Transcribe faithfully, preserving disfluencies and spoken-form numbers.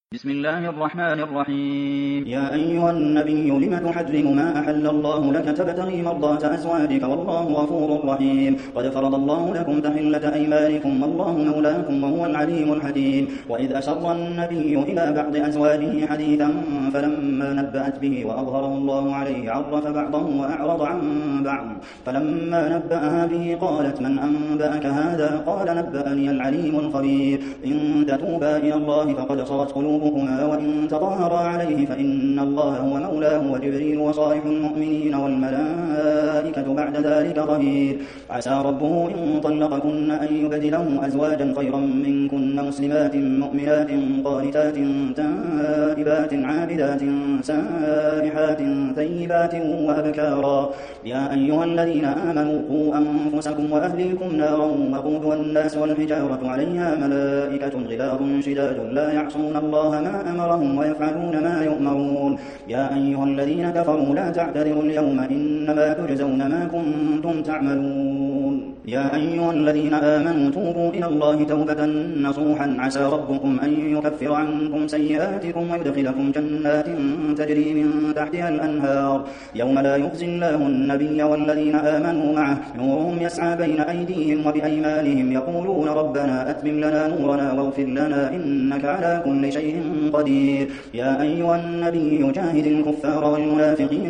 بسم الله الرحمن الرحيم. يا أيها النبي لم تحرم ما أحل الله لك تبتغي مرضات أزواجك والله غفور رحيم. قد فرض الله لكم تحلة أيمانكم والله مولاكم وهو العليم الحكيم. وإذ أسر النبي إلى بعض أزواجه حديثا فلما نبأت به وأظهره الله عليه عرف بعضه وأعرض عن بعض. فلما نبأها به قالت من أنبأك هذا؟ قال نبأني العليم الخبير. إن تتوبا إلى الله فقد صغت قلوبكما وإن تظاهرا عليه فإن الله هو مولاه وجبريل وصالح المؤمنين والملائكة بعد ذلك ظهير. عسى ربه إن طلقكن أن يبدله أزواجا خيرا منكن مسلمات مؤمنات قانتات تائبات عابدات سائحات ثيبات وأبكارا. يا أيها الذين آمنوا قوا أنفسكم وأهليكم نارا وقودها الناس والحجارة عليها ملائكة غلاظ شداد لا يعصون الله ما أمرهم ويفعلون ما يؤمرون. يا أيها الذين كفروا لا تعتذروا اليوم إنما تجزون ما كنتم تعملون. يا أيها الذين آمنوا توبوا إلى الله توبة نصوحا عسى ربكم أن يكفر عنكم سيئاتكم ويدخلكم جنات تجري من تحتها الأنهار يوم لا يخزي الله النبي والذين آمنوا معه نورهم يسعى بين أيديهم وبأيمانهم يقولون ربنا أتمم لنا نورنا واغفر لنا إنك على كل شيء قدير. يا أيها النبي جاهد الكفار والمنافقين